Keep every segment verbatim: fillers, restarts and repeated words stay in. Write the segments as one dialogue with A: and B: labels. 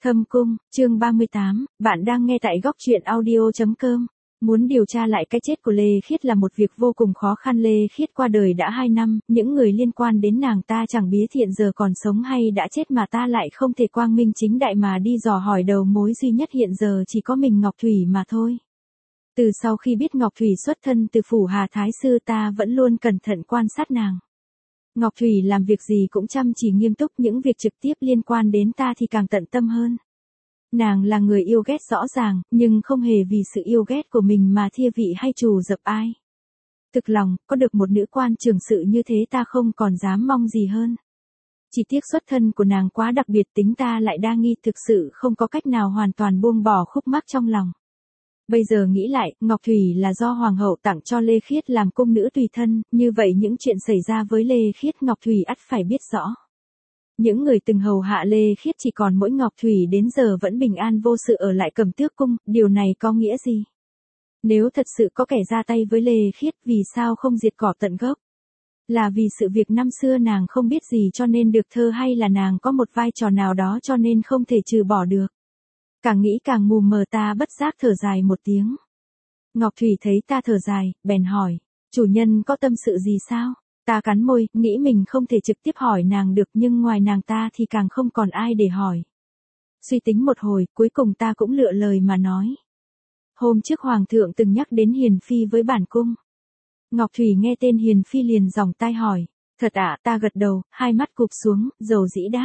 A: Thâm Cung, chương ba mươi tám, bạn đang nghe tại góc truyện audio chấm com. Muốn điều tra lại cái chết của Lê Khiết là một việc vô cùng khó khăn. Lê Khiết qua đời đã hai năm, những người liên quan đến nàng ta chẳng biết hiện giờ còn sống hay đã chết mà ta lại không thể quang minh chính đại mà đi dò hỏi. Đầu mối duy nhất hiện giờ chỉ có mình Ngọc Thủy mà thôi. Từ sau khi biết Ngọc Thủy xuất thân từ phủ Hà Thái Sư, ta vẫn luôn cẩn thận quan sát nàng. Ngọc Thủy làm việc gì cũng chăm chỉ nghiêm túc, những việc trực tiếp liên quan đến ta thì càng tận tâm hơn. Nàng là người yêu ghét rõ ràng, nhưng không hề vì sự yêu ghét của mình mà thia vị hay trù dập ai. Thực lòng, có được một nữ quan trường sự như thế ta không còn dám mong gì hơn. Chỉ tiếc xuất thân của nàng quá đặc biệt, tính ta lại đa nghi, thực sự không có cách nào hoàn toàn buông bỏ khúc mắc trong lòng. Bây giờ nghĩ lại, Ngọc Thủy là do Hoàng hậu tặng cho Lê Khiết làm cung nữ tùy thân, như vậy những chuyện xảy ra với Lê Khiết Ngọc Thủy ắt phải biết rõ. Những người từng hầu hạ Lê Khiết chỉ còn mỗi Ngọc Thủy đến giờ vẫn bình an vô sự ở lại Cẩm Tước cung, điều này có nghĩa gì? Nếu thật sự có kẻ ra tay với Lê Khiết, vì sao không diệt cỏ tận gốc? Là vì sự việc năm xưa nàng không biết gì cho nên được thơ, hay là nàng có một vai trò nào đó cho nên không thể trừ bỏ được? Càng nghĩ càng mù mờ, ta bất giác thở dài một tiếng. Ngọc Thủy thấy ta thở dài, bèn hỏi, chủ nhân có tâm sự gì sao? Ta cắn môi, nghĩ mình không thể trực tiếp hỏi nàng được, nhưng ngoài nàng ta thì càng không còn ai để hỏi. Suy tính một hồi, cuối cùng ta cũng lựa lời mà nói. Hôm trước Hoàng thượng từng nhắc đến Hiền Phi với bản cung. Ngọc Thủy nghe tên Hiền Phi liền giòng tai hỏi, thật ạ? Ta gật đầu, hai mắt cụp xuống, dầu dĩ đáp.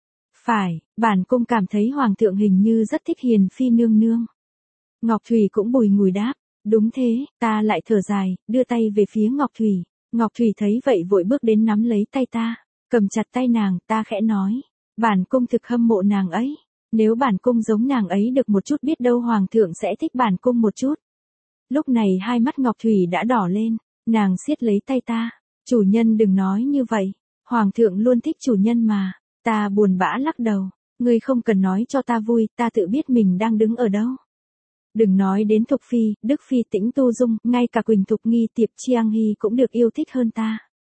A: Phải, bản cung cảm thấy Hoàng thượng hình như rất thích Hiền Phi nương nương. Ngọc Thủy cũng bùi ngùi đáp, đúng thế. Ta lại thở dài, đưa tay về phía Ngọc Thủy. Ngọc Thủy thấy vậy vội bước đến nắm lấy tay ta, cầm chặt tay nàng, ta khẽ nói, bản cung thực hâm mộ nàng ấy. Nếu bản cung giống nàng ấy được một chút, biết đâu Hoàng thượng sẽ thích bản cung một chút. Lúc này hai mắt Ngọc Thủy đã đỏ lên, nàng siết lấy tay ta, chủ nhân đừng nói như vậy, Hoàng thượng luôn thích chủ nhân mà. Ta buồn bã lắc đầu, ngươi không cần nói cho ta vui, ta tự biết mình đang đứng ở đâu. Đừng nói đến Thục Phi, Đức Phi, Tĩnh Tu Dung, ngay cả Quỳnh Thục Nghi, Tiệp Chiang Hy cũng được yêu thích hơn ta.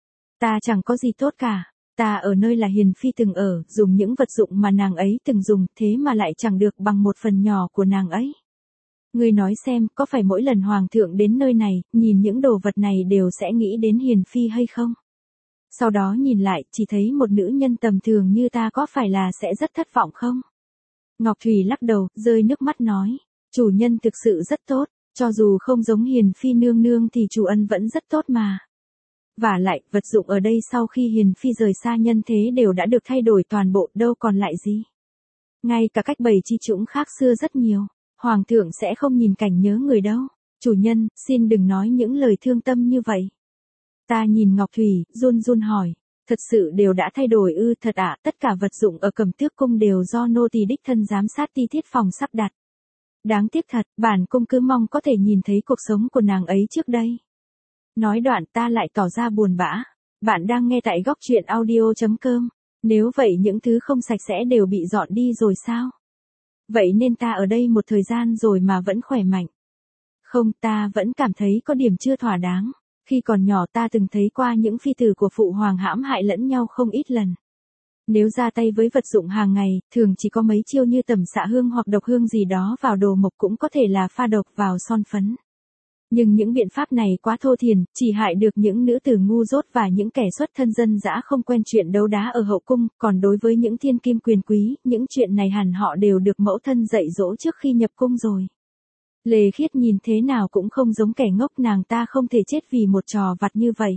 A: Ta chẳng có gì tốt cả, ta ở nơi là Hiền Phi từng ở, dùng những vật dụng mà nàng ấy từng dùng, thế mà lại chẳng được bằng một phần nhỏ của nàng ấy. Ngươi nói xem, có phải mỗi lần Hoàng thượng đến nơi này, nhìn những đồ vật này đều sẽ nghĩ đến Hiền Phi hay không? Sau đó nhìn lại, chỉ thấy một nữ nhân tầm thường như ta, có phải là sẽ rất thất vọng không? Ngọc Thủy lắc đầu, rơi nước mắt nói, chủ nhân thực sự rất tốt, cho dù không giống Hiền Phi nương nương thì chủ ân vẫn rất tốt mà. Vả lại, vật dụng ở đây sau khi Hiền Phi rời xa nhân thế đều đã được thay đổi toàn bộ, đâu còn lại gì. Ngay cả cách bày chi chũng khác xưa rất nhiều, Hoàng thượng sẽ không nhìn cảnh nhớ người đâu. Chủ nhân, xin đừng nói những lời thương tâm như vậy. Ta nhìn Ngọc Thủy, run run hỏi, thật sự đều đã thay đổi ư? Thật ạ? Tất cả vật dụng ở Cẩm Tước cung đều do nô tỳ đích thân giám sát ti tiết phòng sắp đặt. Đáng tiếc thật, bản cung cứ mong có thể nhìn thấy cuộc sống của nàng ấy trước đây. Nói đoạn ta lại tỏ ra buồn bã. Bạn đang nghe tại góc truyện audio chấm com. Nếu vậy những thứ không sạch sẽ đều bị dọn đi rồi sao? Vậy nên ta ở đây một thời gian rồi mà vẫn khỏe mạnh. Không, ta vẫn cảm thấy có điểm chưa thỏa đáng. Khi còn nhỏ ta từng thấy qua những phi tử của phụ hoàng hãm hại lẫn nhau không ít lần. Nếu ra tay với vật dụng hàng ngày, thường chỉ có mấy chiêu như tẩm xạ hương hoặc độc hương gì đó vào đồ mộc, cũng có thể là pha độc vào son phấn. Nhưng những biện pháp này quá thô thiển, chỉ hại được những nữ tử ngu dốt và những kẻ xuất thân dân dã không quen chuyện đấu đá ở hậu cung, còn đối với những thiên kim quyền quý, những chuyện này hẳn họ đều được mẫu thân dạy dỗ trước khi nhập cung rồi. Lê Khiết nhìn thế nào cũng không giống kẻ ngốc, nàng ta không thể chết vì một trò vặt như vậy.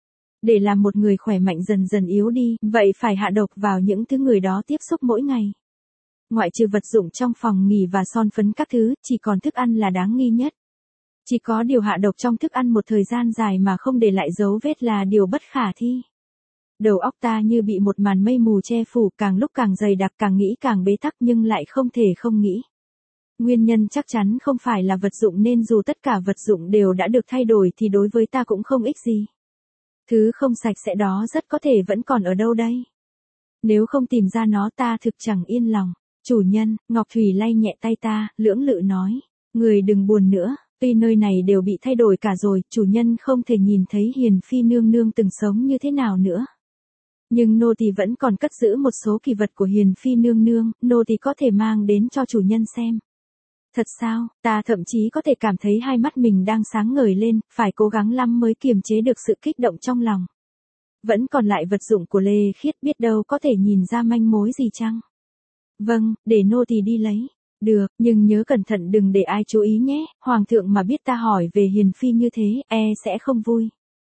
A: Để làm một người khỏe mạnh dần dần yếu đi, vậy phải hạ độc vào những thứ người đó tiếp xúc mỗi ngày. Ngoại trừ vật dụng trong phòng nghỉ và son phấn các thứ, chỉ còn thức ăn là đáng nghi nhất. Chỉ có điều hạ độc trong thức ăn một thời gian dài mà không để lại dấu vết là điều bất khả thi. Đầu óc ta như bị một màn mây mù che phủ, càng lúc càng dày đặc, càng nghĩ càng bế tắc, nhưng lại không thể không nghĩ. Nguyên nhân chắc chắn không phải là vật dụng, nên dù tất cả vật dụng đều đã được thay đổi thì đối với ta cũng không ích gì. Thứ không sạch sẽ đó rất có thể vẫn còn ở đâu đây. Nếu không tìm ra nó ta thực chẳng yên lòng. Chủ nhân, Ngọc Thủy lay nhẹ tay ta, lưỡng lự nói, người đừng buồn nữa, tuy nơi này đều bị thay đổi cả rồi, chủ nhân không thể nhìn thấy Hiền Phi nương nương từng sống như thế nào nữa. Nhưng nô tỳ vẫn còn cất giữ một số kỳ vật của Hiền Phi nương nương, nô tỳ có thể mang đến cho chủ nhân xem. Thật sao, ta thậm chí có thể cảm thấy hai mắt mình đang sáng ngời lên, phải cố gắng lắm mới kiềm chế được sự kích động trong lòng. Vẫn còn lại vật dụng của Lê Khiết, biết đâu có thể nhìn ra manh mối gì chăng? Vâng, để nô tỳ đi lấy. Được, nhưng nhớ cẩn thận đừng để ai chú ý nhé, hoàng thượng mà biết ta hỏi về Hiền Phi như thế, e sẽ không vui.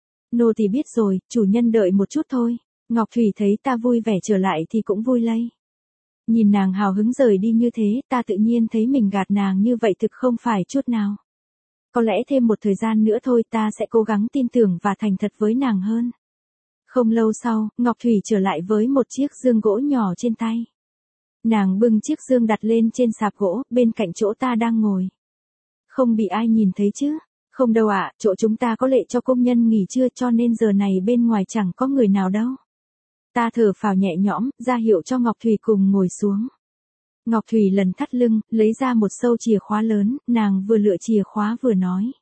A: Nô tỳ biết rồi, chủ nhân đợi một chút thôi. Ngọc Thủy thấy ta vui vẻ trở lại thì cũng vui lây. Nhìn nàng hào hứng rời đi như thế, ta tự nhiên thấy mình gạt nàng như vậy thực không phải chút nào. Có lẽ thêm một thời gian nữa thôi ta sẽ cố gắng tin tưởng và thành thật với nàng hơn. Không lâu sau, Ngọc Thủy trở lại với một chiếc dương gỗ nhỏ trên tay. Nàng bưng chiếc dương đặt lên trên sạp gỗ, bên cạnh chỗ ta đang ngồi. Không bị ai nhìn thấy chứ? Không đâu ạ, chỗ chúng ta có lệ cho công nhân nghỉ trưa cho nên giờ này bên ngoài chẳng có người nào đâu. Ta thở phào nhẹ nhõm, ra hiệu cho Ngọc Thủy cùng ngồi xuống. Ngọc Thủy lần thắt lưng, lấy ra một sâu chìa khóa lớn, nàng vừa lựa chìa khóa vừa nói.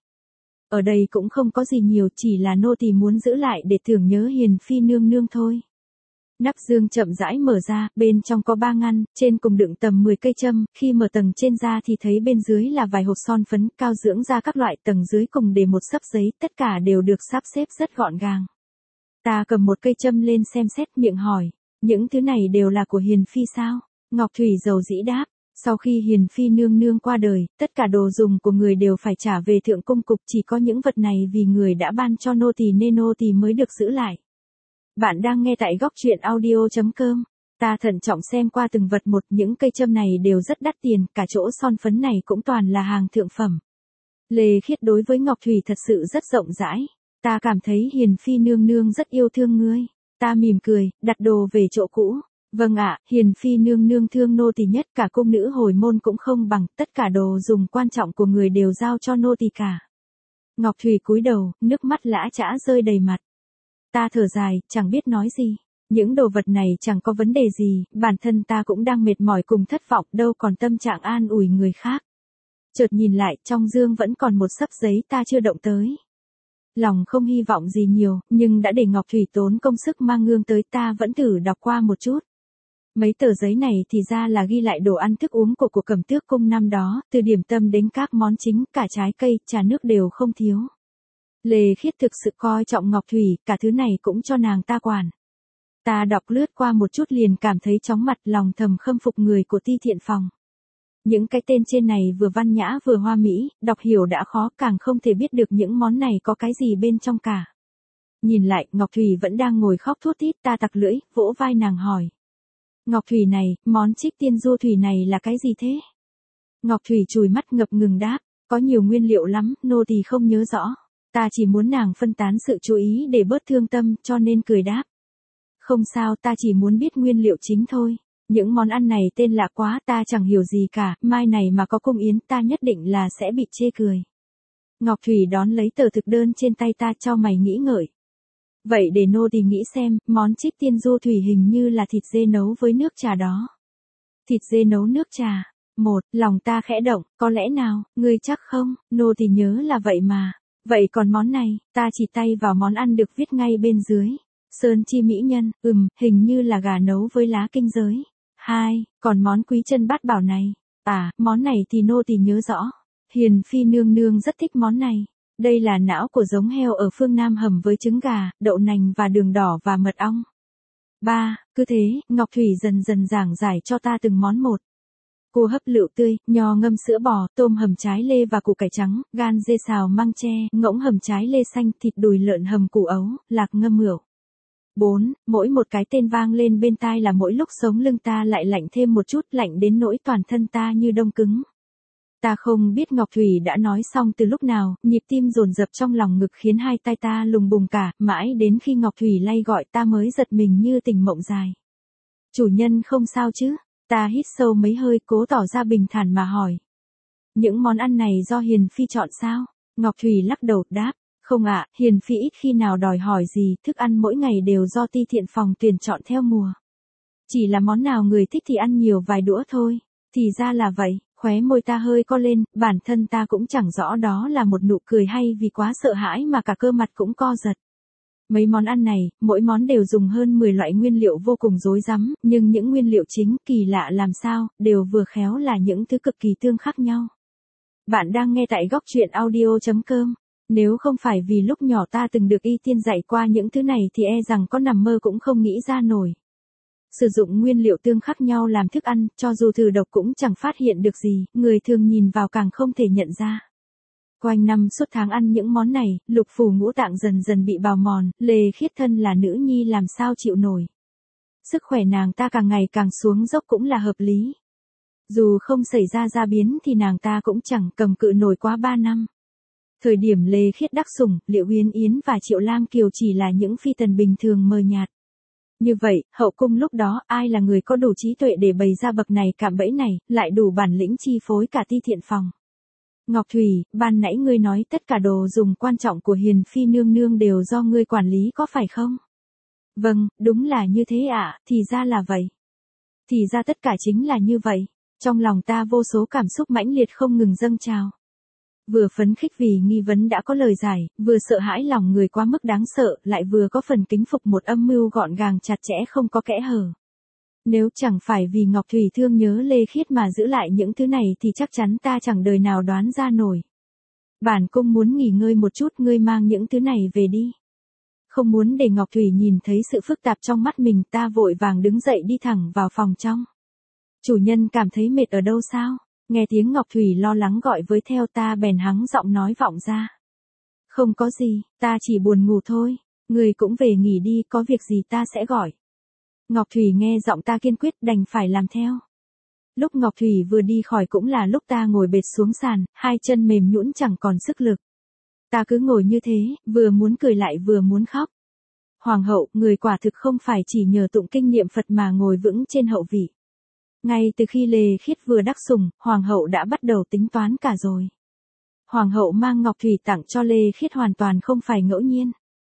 A: Ở đây cũng không có gì nhiều, chỉ là nô tỳ muốn giữ lại để tưởng nhớ Hiền Phi nương nương thôi. Nắp dương chậm rãi mở ra, bên trong có ba ngăn, trên cùng đựng tầm mười cây châm, khi mở tầng trên ra thì thấy bên dưới là vài hộp son phấn, cao dưỡng da các loại, tầng dưới cùng để một xấp giấy, tất cả đều được sắp xếp rất gọn gàng. Ta cầm một cây châm lên xem xét, miệng hỏi, những thứ này đều là của Hiền Phi sao? Ngọc Thủy dầu dĩ đáp, sau khi Hiền Phi nương nương qua đời, tất cả đồ dùng của người đều phải trả về thượng cung cục, chỉ có những vật này vì người đã ban cho nô tỳ nên nô tỳ mới được giữ lại. Bạn đang nghe tại góc truyện audio chấm com. Ta thận trọng xem qua từng vật một, những cây châm này đều rất đắt tiền, cả chỗ son phấn này cũng toàn là hàng thượng phẩm. Lê Khiết đối với Ngọc Thủy thật sự rất rộng rãi. Ta cảm thấy Hiền Phi nương nương rất yêu thương ngươi. Ta mỉm cười, đặt đồ về chỗ cũ. Vâng ạ, Hiền Phi nương nương thương nô tỳ nhất, cả cung nữ hồi môn cũng không bằng, tất cả đồ dùng quan trọng của người đều giao cho nô tỳ cả. Ngọc Thủy cúi đầu, nước mắt lã chã rơi đầy mặt. Ta thở dài, chẳng biết nói gì. Những đồ vật này chẳng có vấn đề gì, bản thân ta cũng đang mệt mỏi cùng thất vọng, đâu còn tâm trạng an ủi người khác. Chợt nhìn lại, trong dương vẫn còn một xấp giấy ta chưa động tới. Lòng không hy vọng gì nhiều, nhưng đã để Ngọc Thủy tốn công sức mang gương tới, ta vẫn thử đọc qua một chút. Mấy tờ giấy này thì ra là ghi lại đồ ăn thức uống của cuộc Cẩm Tước cung năm đó, từ điểm tâm đến các món chính, cả trái cây, trà nước đều không thiếu. Lê Khiết thực sự coi trọng Ngọc Thủy, cả thứ này cũng cho nàng ta quản. Ta đọc lướt qua một chút liền cảm thấy chóng mặt, lòng thầm khâm phục người của Ti Thiện Phòng. Những cái tên trên này vừa văn nhã vừa hoa mỹ, đọc hiểu đã khó, càng không thể biết được những món này có cái gì bên trong cả. Nhìn lại, Ngọc Thủy vẫn đang ngồi khóc thút thít, ta tặc lưỡi, vỗ vai nàng hỏi. Ngọc Thủy này, món trích tiên du thủy này là cái gì thế? Ngọc Thủy chùi mắt ngập ngừng đáp, có nhiều nguyên liệu lắm, nô tỳ không nhớ rõ. Ta chỉ muốn nàng phân tán sự chú ý để bớt thương tâm, cho nên cười đáp. Không sao, ta chỉ muốn biết nguyên liệu chính thôi. Những món ăn này tên lạ quá, ta chẳng hiểu gì cả, mai này mà có cung yến ta nhất định là sẽ bị chê cười. Ngọc Thủy đón lấy tờ thực đơn trên tay ta, cho mày nghĩ ngợi. Vậy để nô tỳ nghĩ xem, món trích tiên du thủy hình như là thịt dê nấu với nước trà đó. Thịt dê nấu nước trà. Một, lòng ta khẽ động, có lẽ nào, ngươi chắc không, nô tỳ nhớ là vậy mà. Vậy còn món này, ta chỉ tay vào món ăn được viết ngay bên dưới. Sơn chi mỹ nhân, ừm, hình như là gà nấu với lá kinh giới. Hai, còn món quý chân bát bảo này. À, món này thì nô tỳ nhớ rõ. Hiền Phi nương nương rất thích món này. Đây là não của giống heo ở phương Nam hầm với trứng gà, đậu nành và đường đỏ và mật ong. Ba, cứ thế, Ngọc Thủy dần dần giảng giải cho ta từng món một. Cua hấp lựu tươi, nho ngâm sữa bò, tôm hầm trái lê và củ cải trắng, gan dê xào măng tre, ngỗng hầm trái lê xanh, thịt đùi lợn hầm củ ấu, lạc ngâm mửu. Bốn, mỗi một cái tên vang lên bên tai là mỗi lúc sống lưng ta lại lạnh thêm một chút, lạnh đến nỗi toàn thân ta như đông cứng. Ta không biết Ngọc Thủy đã nói xong từ lúc nào, nhịp tim dồn dập trong lòng ngực khiến hai tay ta lùng bùng cả, mãi đến khi Ngọc Thủy lay gọi ta mới giật mình như tỉnh mộng dài. Chủ nhân không sao chứ? Ta hít sâu mấy hơi, cố tỏ ra bình thản mà hỏi. Những món ăn này do Hiền Phi chọn sao? Ngọc Thủy lắc đầu đáp, không ạ, Hiền Phi ít khi nào đòi hỏi gì, thức ăn mỗi ngày đều do Ti Thiện Phòng tuyển chọn theo mùa. Chỉ là món nào người thích thì ăn nhiều vài đũa thôi. Thì ra là vậy, khóe môi ta hơi co lên, bản thân ta cũng chẳng rõ đó là một nụ cười hay vì quá sợ hãi mà cả cơ mặt cũng co giật. Mấy món ăn này, mỗi món đều dùng hơn mười loại nguyên liệu vô cùng rối rắm, nhưng những nguyên liệu chính kỳ lạ làm sao, đều vừa khéo là những thứ cực kỳ tương khắc nhau. Bạn đang nghe tại góc truyện audio.com. Nếu không phải vì lúc nhỏ ta từng được y tiên dạy qua những thứ này thì e rằng có nằm mơ cũng không nghĩ ra nổi. Sử dụng nguyên liệu tương khắc nhau làm thức ăn, cho dù thử độc cũng chẳng phát hiện được gì, người thường nhìn vào càng không thể nhận ra. Quanh năm suốt tháng ăn những món này, lục phủ ngũ tạng dần dần bị bào mòn, Lê Khiết thân là nữ nhi làm sao chịu nổi. Sức khỏe nàng ta càng ngày càng xuống dốc cũng là hợp lý. Dù không xảy ra gia biến thì nàng ta cũng chẳng cầm cự nổi quá ba năm. Thời điểm Lê Khiết đắc sủng, Liệu Uyên Yến và Triệu Lam Kiều chỉ là những phi tần bình thường mờ nhạt. Như vậy, hậu cung lúc đó ai là người có đủ trí tuệ để bày ra bậc này cạm bẫy này, lại đủ bản lĩnh chi phối cả ti thiện phòng. Ngọc Thủy, ban nãy ngươi nói tất cả đồ dùng quan trọng của Hiền Phi nương nương đều do ngươi quản lý có phải không? Vâng, đúng là như thế ạ, à, thì ra là vậy. Thì ra tất cả chính là như vậy. Trong lòng ta vô số cảm xúc mãnh liệt không ngừng dâng trào. Vừa phấn khích vì nghi vấn đã có lời giải, vừa sợ hãi lòng người quá mức đáng sợ, lại vừa có phần kính phục một âm mưu gọn gàng chặt chẽ không có kẽ hở. Nếu chẳng phải vì Ngọc Thủy thương nhớ Lê Khiết mà giữ lại những thứ này thì chắc chắn ta chẳng đời nào đoán ra nổi. Bản cung muốn nghỉ ngơi một chút, ngươi mang những thứ này về đi. Không muốn để Ngọc Thủy nhìn thấy sự phức tạp trong mắt mình, ta vội vàng đứng dậy đi thẳng vào phòng trong. Chủ nhân cảm thấy mệt ở đâu sao? Nghe tiếng Ngọc Thủy lo lắng gọi với theo, ta bèn hắng giọng nói vọng ra. Không có gì, ta chỉ buồn ngủ thôi, người cũng về nghỉ đi, có việc gì ta sẽ gọi. Ngọc Thủy nghe giọng ta kiên quyết đành phải làm theo. Lúc Ngọc Thủy vừa đi khỏi cũng là lúc ta ngồi bệt xuống sàn, hai chân mềm nhũn chẳng còn sức lực. Ta cứ ngồi như thế, vừa muốn cười lại vừa muốn khóc. Hoàng hậu, người quả thực không phải chỉ nhờ tụng kinh niệm Phật mà ngồi vững trên hậu vị. Ngay từ khi Lê Khiết vừa đắc sủng, Hoàng hậu đã bắt đầu tính toán cả rồi. Hoàng hậu mang Ngọc Thủy tặng cho Lê Khiết hoàn toàn không phải ngẫu nhiên.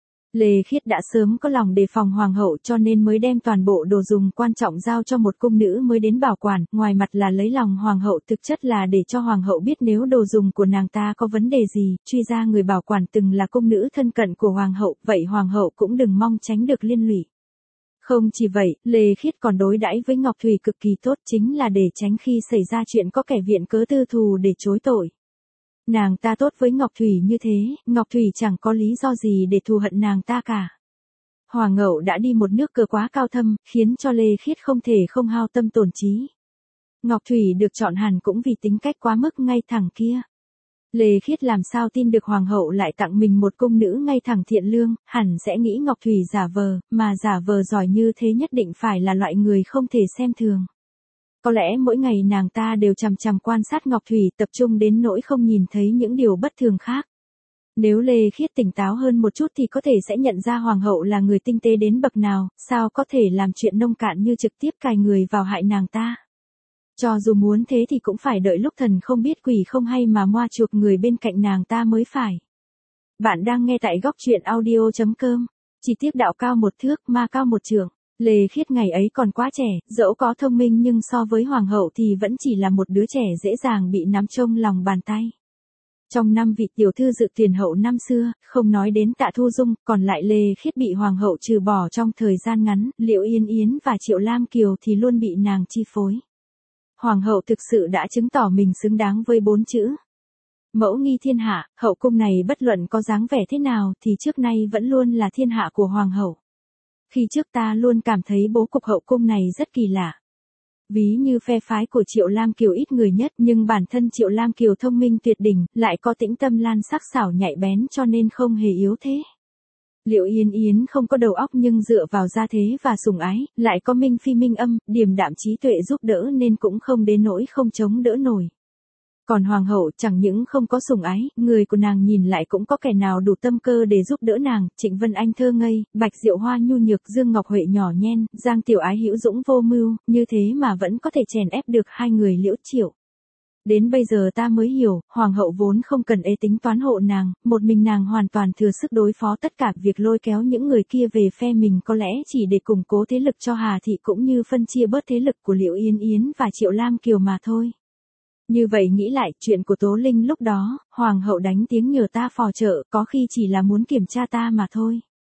A: Lê Khiết đã sớm có lòng đề phòng Hoàng hậu cho nên mới đem toàn bộ đồ dùng quan trọng giao cho một cung nữ mới đến bảo quản, ngoài mặt là lấy lòng Hoàng hậu thực chất là để cho Hoàng hậu biết nếu đồ dùng của nàng ta có vấn đề gì, truy ra người bảo quản từng là cung nữ thân cận của Hoàng hậu, vậy Hoàng hậu cũng đừng mong tránh được liên lụy. Không chỉ vậy, Lê Khiết còn đối đãi với Ngọc Thủy cực kỳ tốt, chính là để tránh khi xảy ra chuyện có kẻ viện cớ tư thù để chối tội. Nàng ta tốt với Ngọc Thủy như thế, Ngọc Thủy chẳng có lý do gì để thù hận nàng ta cả. Hoàng hậu đã đi một nước cờ quá cao thâm, khiến cho Lê Khiết không thể không hao tâm tổn trí. Ngọc Thủy được chọn hẳn cũng vì tính cách quá mức ngay thẳng kia. Lê Khiết làm sao tin được Hoàng hậu lại tặng mình một cung nữ ngay thẳng thiện lương, hẳn sẽ nghĩ Ngọc Thủy giả vờ, mà giả vờ giỏi như thế nhất định phải là loại người không thể xem thường. Có lẽ mỗi ngày nàng ta đều chằm chằm quan sát Ngọc Thủy, tập trung đến nỗi không nhìn thấy những điều bất thường khác. Nếu Lê Khiết tỉnh táo hơn một chút thì có thể sẽ nhận ra Hoàng hậu là người tinh tế đến bậc nào, sao có thể làm chuyện nông cạn như trực tiếp cài người vào hại nàng ta. Cho dù muốn thế thì cũng phải đợi lúc thần không biết quỷ không hay mà moa chuộc người bên cạnh nàng ta mới phải. Bạn đang nghe tại góc truyện audio.com. Chỉ tiếc đạo cao một thước, ma cao một trượng. Lê Khiết ngày ấy còn quá trẻ, dẫu có thông minh nhưng so với Hoàng hậu thì vẫn chỉ là một đứa trẻ dễ dàng bị nắm trong lòng bàn tay. Trong năm vị tiểu thư dự tiền hậu năm xưa, không nói đến Tạ Thu Dung, còn lại Lê Khiết bị Hoàng hậu trừ bỏ trong thời gian ngắn, Liệu Yên Yến và Triệu Lam Kiều thì luôn bị nàng chi phối. Hoàng hậu thực sự đã chứng tỏ mình xứng đáng với bốn chữ mẫu nghi thiên hạ, hậu cung này bất luận có dáng vẻ thế nào thì trước nay vẫn luôn là thiên hạ của Hoàng hậu. Khi trước ta luôn cảm thấy bố cục hậu cung này rất kỳ lạ. Ví như phe phái của Triệu Lam Kiều ít người nhất nhưng bản thân Triệu Lam Kiều thông minh tuyệt đỉnh, lại có tĩnh tâm lan sắc xảo nhạy bén cho nên không hề yếu thế. Liệu Yên Yến không có đầu óc nhưng dựa vào gia thế và sủng ái, lại có minh phi minh âm, điềm đạm trí tuệ giúp đỡ nên cũng không đến nỗi không chống đỡ nổi. Còn Hoàng hậu chẳng những không có sủng ái, người của nàng nhìn lại cũng có kẻ nào đủ tâm cơ để giúp đỡ nàng, Trịnh Vân Anh thơ ngây, Bạch Diệu Hoa nhu nhược, Dương Ngọc Huệ nhỏ nhen, Giang Tiểu Ái hữu dũng vô mưu, như thế mà vẫn có thể chèn ép được hai người Liễu Triệu. Đến bây giờ ta mới hiểu, Hoàng hậu vốn không cần ê tính toán hộ nàng, một mình nàng hoàn toàn thừa sức đối phó tất cả việc lôi kéo những người kia về phe mình có lẽ chỉ để củng cố thế lực cho Hà Thị cũng như phân chia bớt thế lực của Liệu Yên Yến và Triệu Lam Kiều mà thôi. Như vậy nghĩ lại, chuyện của Tố Linh lúc đó, Hoàng hậu đánh tiếng nhờ ta phò trợ có khi chỉ là muốn kiểm tra ta mà thôi.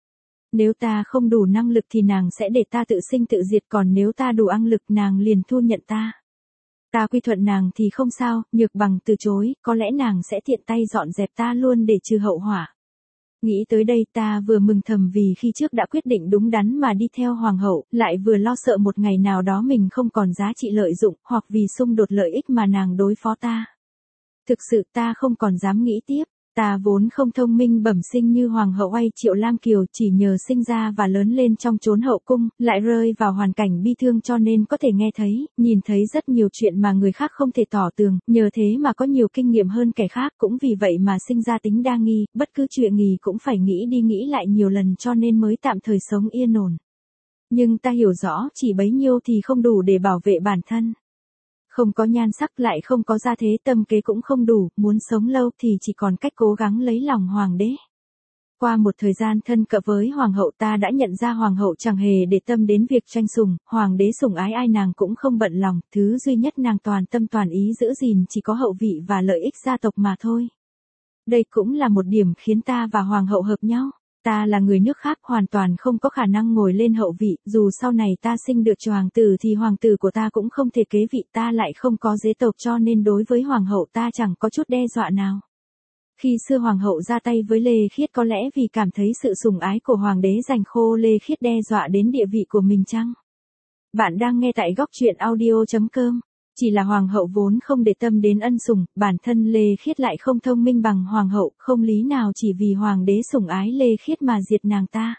A: Nếu ta không đủ năng lực thì nàng sẽ để ta tự sinh tự diệt, còn nếu ta đủ năng lực nàng liền thu nhận ta. Ta quy thuận nàng thì không sao, nhược bằng từ chối, có lẽ nàng sẽ tiện tay dọn dẹp ta luôn để trừ hậu họa. Nghĩ tới đây ta vừa mừng thầm vì khi trước đã quyết định đúng đắn mà đi theo hoàng hậu, lại vừa lo sợ một ngày nào đó mình không còn giá trị lợi dụng, hoặc vì xung đột lợi ích mà nàng đối phó ta. Thực sự ta không còn dám nghĩ tiếp. Ta vốn không thông minh bẩm sinh như hoàng hậu hay Triệu Lam Kiều, chỉ nhờ sinh ra và lớn lên trong chốn hậu cung, lại rơi vào hoàn cảnh bi thương cho nên có thể nghe thấy, nhìn thấy rất nhiều chuyện mà người khác không thể tỏ tường, nhờ thế mà có nhiều kinh nghiệm hơn kẻ khác, cũng vì vậy mà sinh ra tính đa nghi, bất cứ chuyện gì cũng phải nghĩ đi nghĩ lại nhiều lần cho nên mới tạm thời sống yên ổn. Nhưng ta hiểu rõ chỉ bấy nhiêu thì không đủ để bảo vệ bản thân. Không có nhan sắc lại không có gia thế, tâm kế cũng không đủ, muốn sống lâu thì chỉ còn cách cố gắng lấy lòng hoàng đế. Qua một thời gian thân cận với hoàng hậu ta đã nhận ra hoàng hậu chẳng hề để tâm đến việc tranh sủng, hoàng đế sủng ái ai nàng cũng không bận lòng, thứ duy nhất nàng toàn tâm toàn ý giữ gìn chỉ có hậu vị và lợi ích gia tộc mà thôi. Đây cũng là một điểm khiến ta và hoàng hậu hợp nhau. Ta là người nước khác hoàn toàn không có khả năng ngồi lên hậu vị, dù sau này ta sinh được cho hoàng tử thì hoàng tử của ta cũng không thể kế vị, ta lại không có dế tộc cho nên đối với hoàng hậu ta chẳng có chút đe dọa nào. Khi xưa hoàng hậu ra tay với Lê Khiết có lẽ vì cảm thấy sự sủng ái của hoàng đế dành khô Lê Khiết đe dọa đến địa vị của mình chăng? Bạn đang nghe tại góc truyện audio chấm com. Chỉ là hoàng hậu vốn không để tâm đến ân sủng, bản thân Lê Khiết lại không thông minh bằng hoàng hậu, không lý nào chỉ vì hoàng đế sủng ái Lê Khiết mà diệt nàng ta.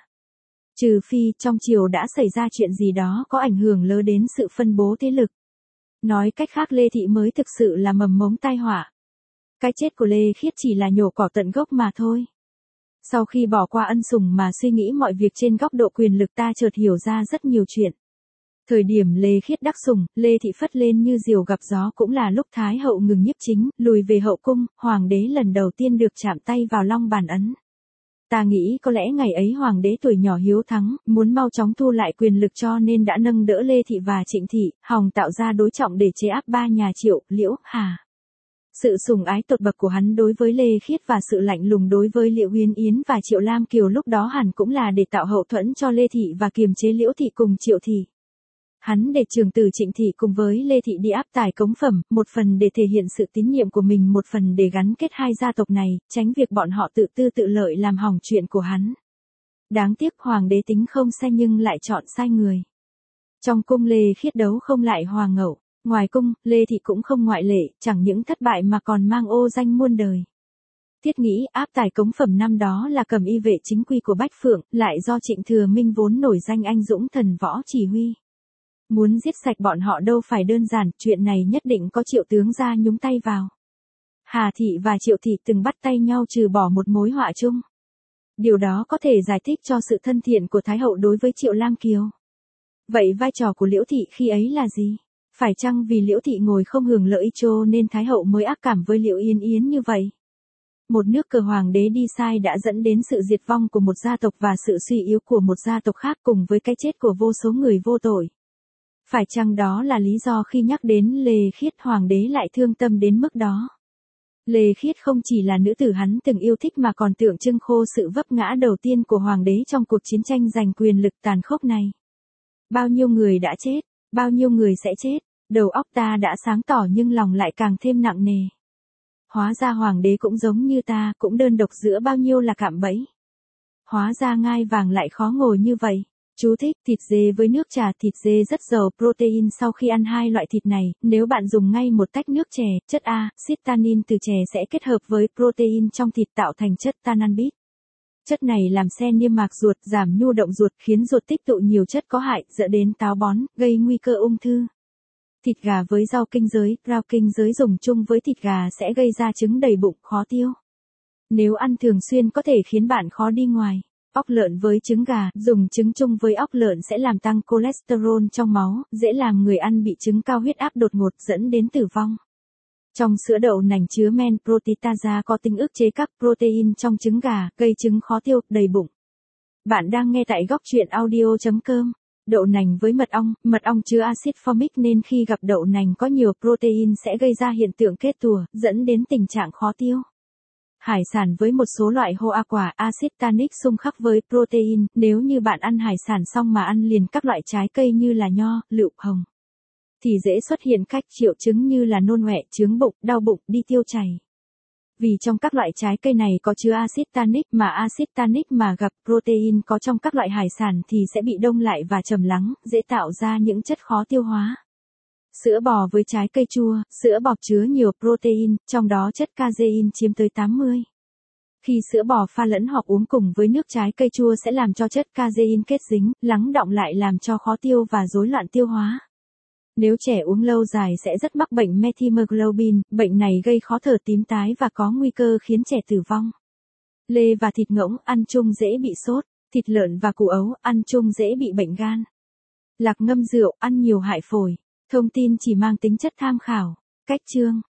A: Trừ phi trong triều đã xảy ra chuyện gì đó có ảnh hưởng lớn đến sự phân bố thế lực. Nói cách khác Lê Thị mới thực sự là mầm mống tai họa. Cái chết của Lê Khiết chỉ là nhổ cỏ tận gốc mà thôi. Sau khi bỏ qua ân sủng mà suy nghĩ mọi việc trên góc độ quyền lực ta chợt hiểu ra rất nhiều chuyện. Thời điểm Lê Khiết đắc sủng, Lê Thị phất lên như diều gặp gió cũng là lúc Thái hậu ngừng nhiếp chính, lùi về hậu cung, hoàng đế lần đầu tiên được chạm tay vào long bàn ấn. Ta nghĩ có lẽ ngày ấy hoàng đế tuổi nhỏ hiếu thắng, muốn mau chóng thu lại quyền lực cho nên đã nâng đỡ Lê Thị và Trịnh Thị, hòng tạo ra đối trọng để chế áp ba nhà Triệu, Liễu, Hà. Sự sủng ái tột bậc của hắn đối với Lê Khiết và sự lạnh lùng đối với Liễu Uyên Yến và Triệu Lam Kiều lúc đó hẳn cũng là để tạo hậu thuẫn cho Lê Thị và kiềm chế Liễu Thị cùng Triệu Thị. Hắn để trưởng tử Trịnh Thị cùng với Lê Thị đi áp tải cống phẩm, một phần để thể hiện sự tín nhiệm của mình, một phần để gắn kết hai gia tộc này, tránh việc bọn họ tự tư tự lợi làm hỏng chuyện của hắn. Đáng tiếc hoàng đế tính không sai nhưng lại chọn sai người. Trong cung Lê Khiết đấu không lại hoàng hậu, ngoài cung, Lê Thị cũng không ngoại lệ, chẳng những thất bại mà còn mang ô danh muôn đời. Thiết nghĩ áp tải cống phẩm năm đó là cầm y vệ chính quy của Bách Phượng, lại do Trịnh Thừa Minh vốn nổi danh anh dũng thần võ chỉ huy. Muốn giết sạch bọn họ đâu phải đơn giản, chuyện này nhất định có Triệu tướng gia nhúng tay vào. Hà Thị và Triệu Thị từng bắt tay nhau trừ bỏ một mối họa chung. Điều đó có thể giải thích cho sự thân thiện của Thái hậu đối với Triệu Lam Kiều. Vậy vai trò của Liễu Thị khi ấy là gì? Phải chăng vì Liễu Thị ngồi không hưởng lợi cho nên Thái hậu mới ác cảm với Liễu Yên Yến như vậy? Một nước cờ hoàng đế đi sai đã dẫn đến sự diệt vong của một gia tộc và sự suy yếu của một gia tộc khác cùng với cái chết của vô số người vô tội. Phải chăng đó là lý do khi nhắc đến Lê Khiết hoàng đế lại thương tâm đến mức đó? Lê Khiết không chỉ là nữ tử hắn từng yêu thích mà còn tượng trưng khô sự vấp ngã đầu tiên của hoàng đế trong cuộc chiến tranh giành quyền lực tàn khốc này. Bao nhiêu người đã chết, bao nhiêu người sẽ chết, đầu óc ta đã sáng tỏ nhưng lòng lại càng thêm nặng nề. Hóa ra hoàng đế cũng giống như ta, cũng đơn độc giữa bao nhiêu là cạm bẫy. Hóa ra ngai vàng lại khó ngồi như vậy. Chú thích, thịt dê với nước trà. Thịt dê rất giàu protein. Sau khi ăn hai loại thịt này, nếu bạn dùng ngay một tách nước chè, chất A, acid tannin từ chè sẽ kết hợp với protein trong thịt tạo thành chất tananbit. Chất này làm xe niêm mạc ruột, giảm nhu động ruột, khiến ruột tích tụ nhiều chất có hại, dẫn đến táo bón, gây nguy cơ ung thư. Thịt gà với rau kinh giới, rau kinh giới dùng chung với thịt gà sẽ gây ra chứng đầy bụng, khó tiêu. Nếu ăn thường xuyên có thể khiến bạn khó đi ngoài. Óc lợn với trứng gà, dùng trứng chung với óc lợn sẽ làm tăng cholesterol trong máu, dễ làm người ăn bị chứng cao huyết áp đột ngột dẫn đến tử vong. Trong sữa đậu nành chứa men protitasa có tính ức chế các protein trong trứng gà, gây chứng khó tiêu, đầy bụng. Bạn đang nghe tại góc truyện audio chấm com. Đậu nành với mật ong, mật ong chứa axit formic nên khi gặp đậu nành có nhiều protein sẽ gây ra hiện tượng kết tủa, dẫn đến tình trạng khó tiêu. Hải sản với một số loại hoa quả axit tannic xung khắc với protein, nếu như bạn ăn hải sản xong mà ăn liền các loại trái cây như là nho, lựu, hồng, thì dễ xuất hiện các triệu chứng như là nôn ọe, chướng bụng, đau bụng, đi tiêu chảy. Vì trong các loại trái cây này có chứa axit tannic mà axit tannic mà gặp protein có trong các loại hải sản thì sẽ bị đông lại và trầm lắng, dễ tạo ra những chất khó tiêu hóa. Sữa bò với trái cây chua, sữa bò chứa nhiều protein, trong đó chất casein chiếm tới tám mươi. Khi sữa bò pha lẫn hoặc uống cùng với nước trái cây chua sẽ làm cho chất casein kết dính, lắng đọng lại làm cho khó tiêu và rối loạn tiêu hóa. Nếu trẻ uống lâu dài sẽ rất mắc bệnh methemoglobin, bệnh này gây khó thở, tím tái và có nguy cơ khiến trẻ tử vong. Lê và thịt ngỗng ăn chung dễ bị sốt, thịt lợn và củ ấu ăn chung dễ bị bệnh gan. Lạc ngâm rượu ăn nhiều hại phổi. Thông tin chỉ mang tính chất tham khảo. Cách chương